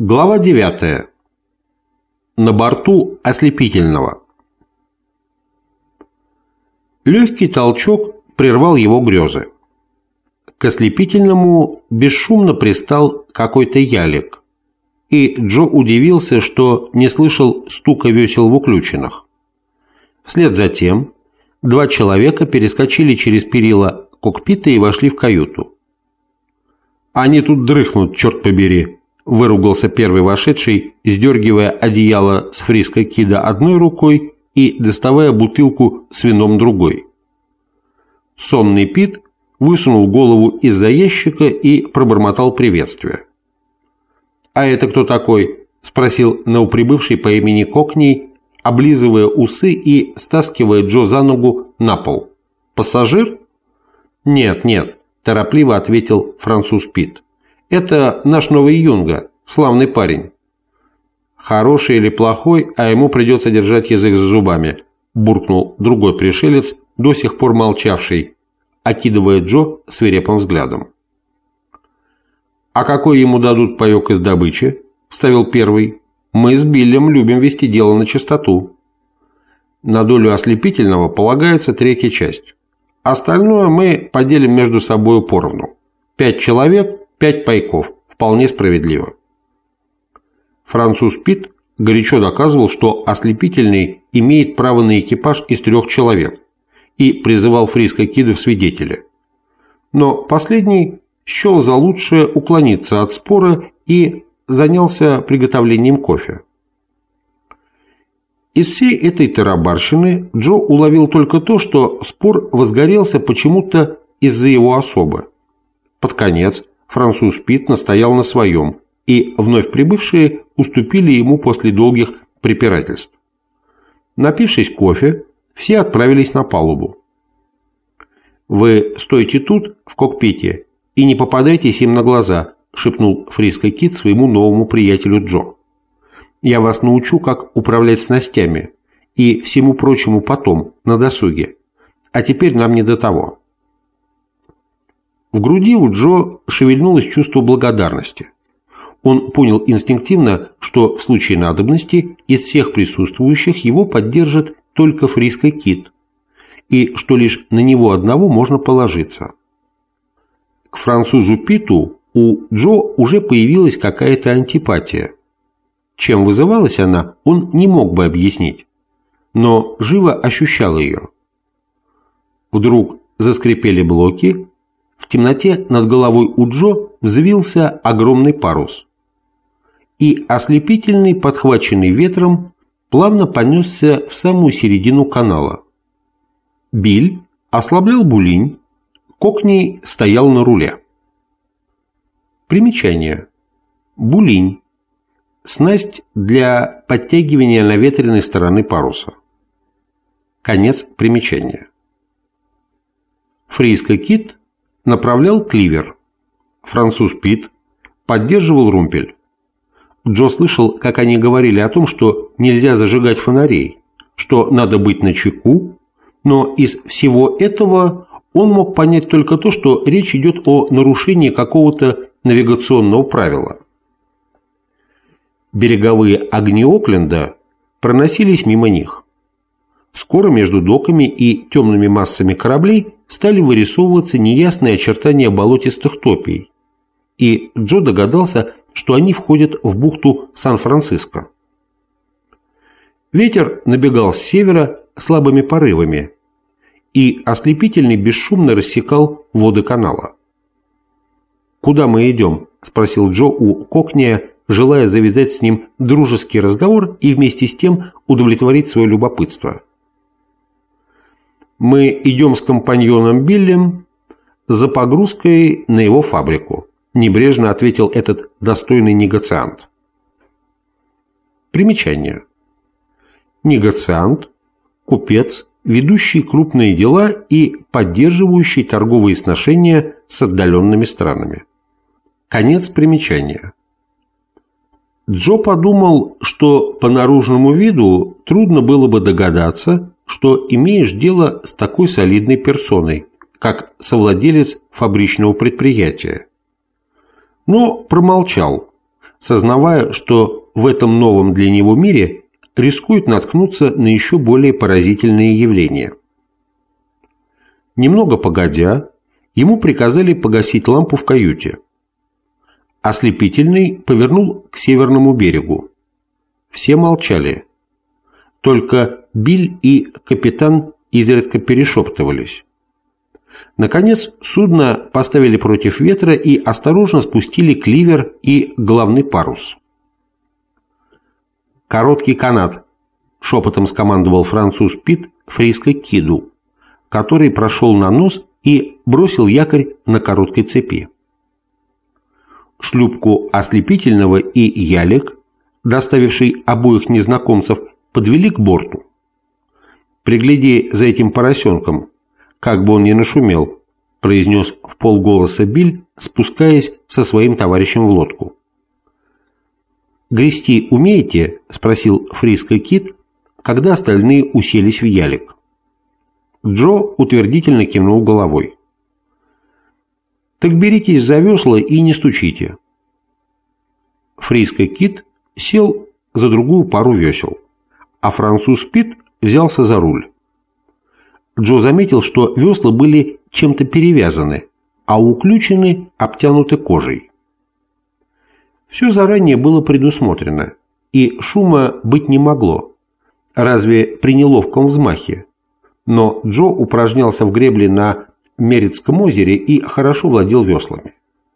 Глава 9. На борту ослепительного. Легкий толчок прервал его грезы. К ослепительному бесшумно пристал какой-то ялик, и Джо удивился, что не слышал стука весел в уключенных. Вслед за тем два человека перескочили через перила кокпита и вошли в каюту. «Они тут дрыхнут, черт побери!» — выругался первый вошедший, сдергивая одеяло с Фриска Кида одной рукой и доставая бутылку с вином другой. Сонный Пит высунул голову из-за ящика и пробормотал приветствие. «А это кто такой?» — спросил новоприбывший по имени Кокни, облизывая усы и стаскивая Джо за ногу на пол. «Пассажир?» «Нет, нет», — торопливо ответил француз Пит. «Это наш новый юнга, славный парень». «Хороший или плохой, а ему придется держать язык за зубами», – буркнул другой пришелец, до сих пор молчавший, окидывая Джо свирепым взглядом. «А какой ему дадут паёк из добычи?» – вставил первый. «Мы с Биллем любим вести дело на чистоту. На долю ослепительного полагается третья часть. Остальное мы поделим между собой поровну. 5 человек, 5 пайков. Вполне справедливо». Француз Пит горячо доказывал, что ослепительный имеет право на экипаж из 3 человек, и призывал Фриска Кида в свидетели. Но последний счел за лучшее уклониться от спора и занялся приготовлением кофе. Из всей этой тарабарщины Джо уловил только то, что спор возгорелся почему-то из-за его особы. Под конец француз Пит настоял на своем, и вновь прибывшие уступили ему после долгих препирательств. Напившись кофе, все отправились на палубу. «Вы стойте тут, в кокпите, и не попадайтесь им на глаза», — шепнул Фриско Кид своему новому приятелю Джо. «Я вас научу, как управлять снастями и всему прочему потом, на досуге. А теперь нам не до того». В груди у Джо шевельнулось чувство благодарности. Он понял инстинктивно, что в случае надобности из всех присутствующих его поддержит только Фриско Кид, и что лишь на него одного можно положиться. К французу Питу у Джо уже появилась какая-то антипатия. Чем вызывалась она, он не мог бы объяснить, но живо ощущал ее. Вдруг заскрипели блоки. В темноте над головой у Джо взвился огромный парус, и ослепительный, подхваченный ветром, плавно понесся в самую середину канала. Биль ослаблял булинь, Кокни стоял на руле. Примечание. Булинь. Снасть для подтягивания наветренной стороны паруса. Конец примечания. Фриско Кид направлял кливер. Француз Пит поддерживал румпель. Джо слышал, как они говорили о том, что нельзя зажигать фонарей, что надо быть начеку, но из всего этого он мог понять только то, что речь идет о нарушении какого-то навигационного правила. Береговые огни Окленда проносились мимо них. Скоро между доками и темными массами кораблей стали вырисовываться неясные очертания болотистых топий, и Джо догадался, что они входят в бухту Сан-Франциско. Ветер набегал с севера слабыми порывами, и ослепительный бесшумно рассекал воды канала. «Куда мы идем?» – спросил Джо у Кокния, желая завязать с ним дружеский разговор и вместе с тем удовлетворить свое любопытство. «Мы идем с компаньоном Биллем за погрузкой на его фабрику», – небрежно ответил этот достойный негациант. Примечание. Негациант – купец, ведущий крупные дела и поддерживающий торговые сношения с отдаленными странами. Конец примечания. Джо подумал, что по наружному виду трудно было бы догадаться, что имеешь дело с такой солидной персоной, как совладелец фабричного предприятия. Но промолчал, сознавая, что в этом новом для него мире рискует наткнуться на еще более поразительные явления. Немного погодя, ему приказали погасить лампу в каюте. Ослепительный повернул к северному берегу. Все молчали. Только Биль и капитан изредка перешептывались. Наконец, судно поставили против ветра и осторожно спустили кливер и главный парус. «Короткий канат», — шепотом скомандовал француз Пит Фриско Киду, который прошел на нос и бросил якорь на короткой цепи. Шлюпку Ослепительного и ялик, доставивший обоих незнакомцев, подвели к борту. «Пригляди за этим поросенком, как бы он ни нашумел», — произнес вполголоса Биль, спускаясь со своим товарищем в лодку. «Грести умеете?» — спросил Фриско Кид, когда остальные уселись в ялик. Джо утвердительно кивнул головой. «Так беритесь за весла и не стучите». Фриско Кид сел за другую пару весел, а француз Пит взялся за руль. Джо заметил, что весла были чем-то перевязаны, а уключены обтянуты кожей. Все заранее было предусмотрено, и шума быть не могло, разве при неловком взмахе. Но Джо упражнялся в гребле на Мерецком озере и хорошо владел веслами.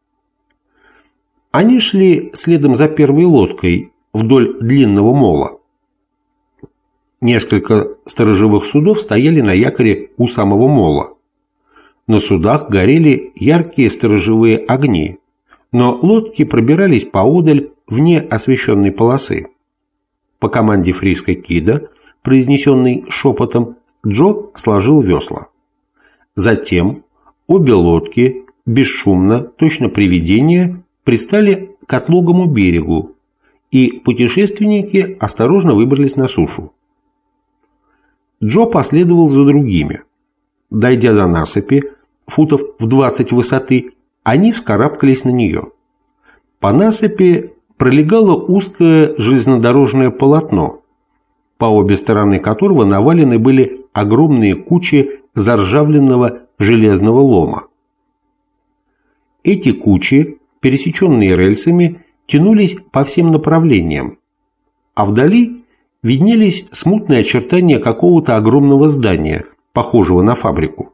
Они шли следом за первой лодкой вдоль длинного мола. Несколько сторожевых судов стояли на якоре у самого мола. На судах горели яркие сторожевые огни, но лодки пробирались поодаль вне освещенной полосы. По команде Фриско Кида, произнесенной шепотом, Джо сложил весла. Затем обе лодки, бесшумно, точно привидения, пристали к отлогому берегу, и путешественники осторожно выбрались на сушу. Джо последовал за другими. Дойдя до насыпи, футов в 20 высоты, они вскарабкались на нее. По насыпи пролегало узкое железнодорожное полотно, по обе стороны которого навалены были огромные кучи заржавленного железного лома. Эти кучи, пересеченные рельсами, тянулись по всем направлениям, а вдали виднелись смутные очертания какого-то огромного здания, похожего на фабрику.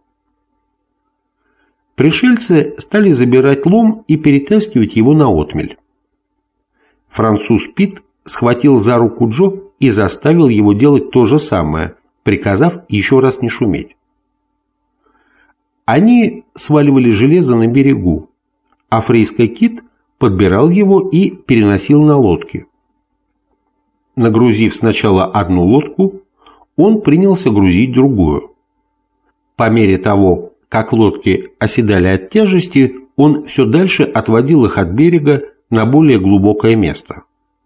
Пришельцы стали забирать лом и перетаскивать его на отмель. Француз Пит схватил за руку Джо и заставил его делать то же самое, приказав еще раз не шуметь. Они сваливали железо на берегу, а Фриско Кид подбирал его и переносил на лодки. Нагрузив сначала одну лодку, он принялся грузить другую. По мере того, как лодки оседали от тяжести, он все дальше отводил их от берега на более глубокое место.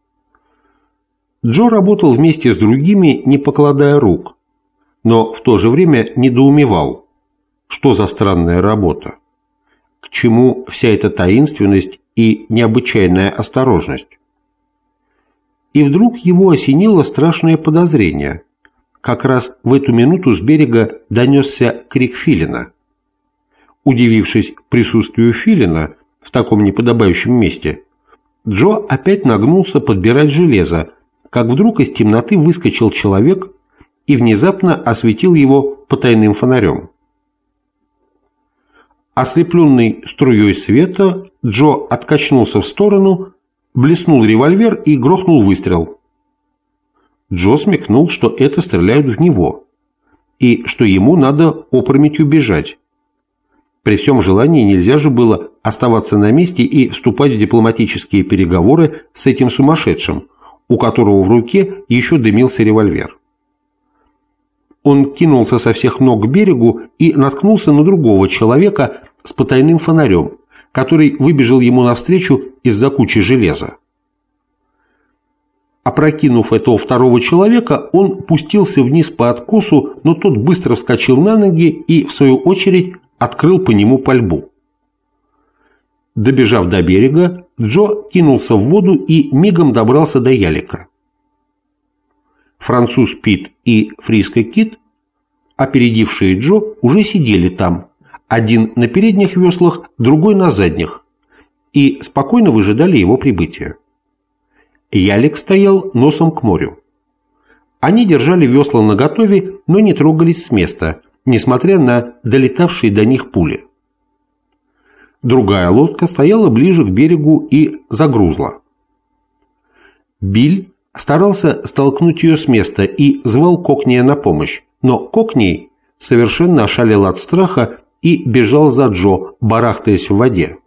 Джо работал вместе с другими, не покладая рук, но в то же время недоумевал, что за странная работа, к чему вся эта таинственность и необычайная осторожность. И вдруг его осенило страшное подозрение. Как раз в эту минуту с берега донесся крик филина. Удивившись присутствию филина в таком неподобающем месте, Джо опять нагнулся подбирать железо, как вдруг из темноты выскочил человек и внезапно осветил его потайным фонарем. Ослепленный струей света, Джо откачнулся в сторону, блеснул револьвер и грохнул выстрел. Джо смекнул, что это стреляют в него, и что ему надо опрометью бежать. При всем желании нельзя же было оставаться на месте и вступать в дипломатические переговоры с этим сумасшедшим, у которого в руке еще дымился револьвер. Он кинулся со всех ног к берегу и наткнулся на другого человека с потайным фонарем, который выбежал ему навстречу из-за кучи железа. Опрокинув этого второго человека, он пустился вниз по откосу, но тот быстро вскочил на ноги и, в свою очередь, открыл по нему пальбу. Добежав до берега, Джо кинулся в воду и мигом добрался до ялика. Француз Пит и Фриско Кит, опередившие Джо, уже сидели там, один на передних веслах, другой на задних, и спокойно выжидали его прибытия. Ялик стоял носом к морю. Они держали весла наготове, но не трогались с места, несмотря на долетавшие до них пули. Другая лодка стояла ближе к берегу и загрузла. Биль старался столкнуть ее с места и звал Кокния на помощь, но Кокний совершенно ошалел от страха и бежал за Джо, барахтаясь в воде.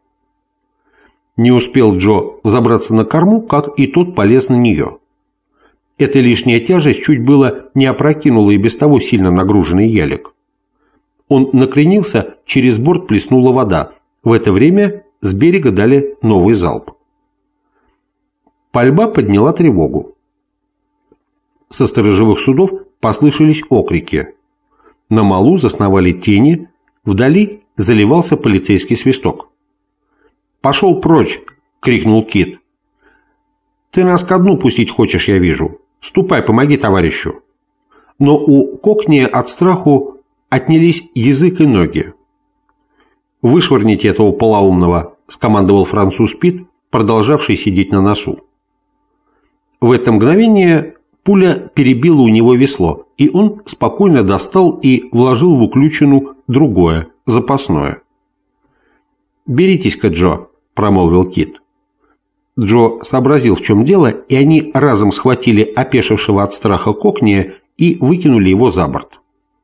Не успел Джо взобраться на корму, как и тот полез на нее. Эта лишняя тяжесть чуть было не опрокинула и без того сильно нагруженный ялик. Он накренился, через борт плеснула вода. В это время с берега дали новый залп. Пальба подняла тревогу. Со сторожевых судов послышались окрики. На малу засновали тени, вдали заливался полицейский свисток. «Пошел прочь!» — крикнул Кит. «Ты нас ко дну пустить хочешь, я вижу. Ступай, помоги товарищу». Но у Кокния от страху отнялись язык и ноги. «Вышвырните этого полоумного», — скомандовал француз Пит, продолжавший сидеть на носу. В это мгновение пуля перебила у него весло, и он спокойно достал и вложил в уключину другое, запасное. «Беритесь-ка, Джо», — промолвил Кит. Джо сообразил, в чем дело, и они разом схватили опешившего от страха Кокния и выкинули его за борт.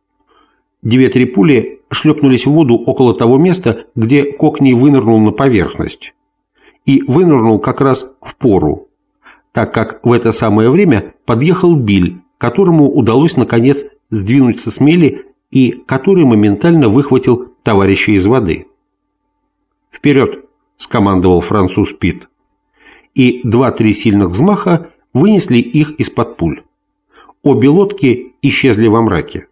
2-3 пули шлепнулись в воду около того места, где Кокний вынырнул на поверхность. И вынырнул как раз в пору, так как в это самое время подъехал Биль, которому удалось наконец сдвинуться с мели и который моментально выхватил товарища из воды. «Вперед!» – скомандовал француз Пит. И 2-3 сильных взмаха вынесли их из-под пуль. Обе лодки исчезли во мраке.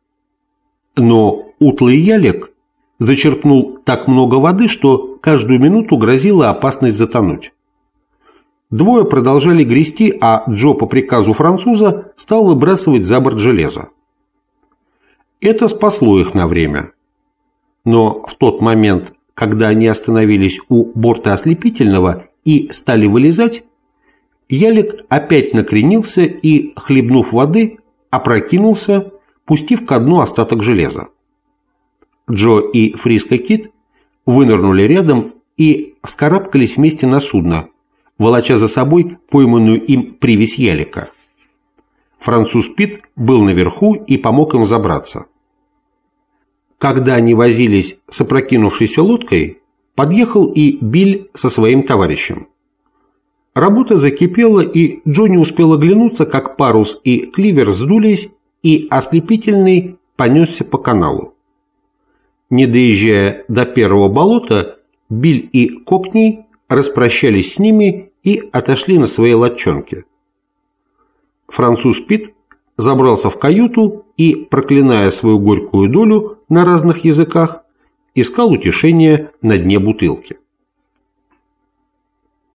Но утлый ялик зачерпнул так много воды, что каждую минуту грозила опасность затонуть. Двое продолжали грести, а Джо по приказу француза стал выбрасывать за борт железо. Это спасло их на время. Но в тот момент, когда они остановились у борта ослепительного и стали вылезать, ялик опять накренился и, хлебнув воды, опрокинулся, пустив ко дну остаток железа. Джо и Фриско Кит вынырнули рядом и вскарабкались вместе на судно, волоча за собой пойманную им привязь ялика. Француз Пит был наверху и помог им забраться. Когда они возились с опрокинувшейся лодкой, подъехал и Биль со своим товарищем. Работа закипела, и Джо не успел оглянуться, как парус и кливер сдулись, и ослепительный понесся по каналу. Не доезжая до первого болота, Биль и Кокний распрощались с ними и отошли на свои лодчонки. Француз Пит забрался в каюту и, проклиная свою горькую долю на разных языках, искал утешения на дне бутылки.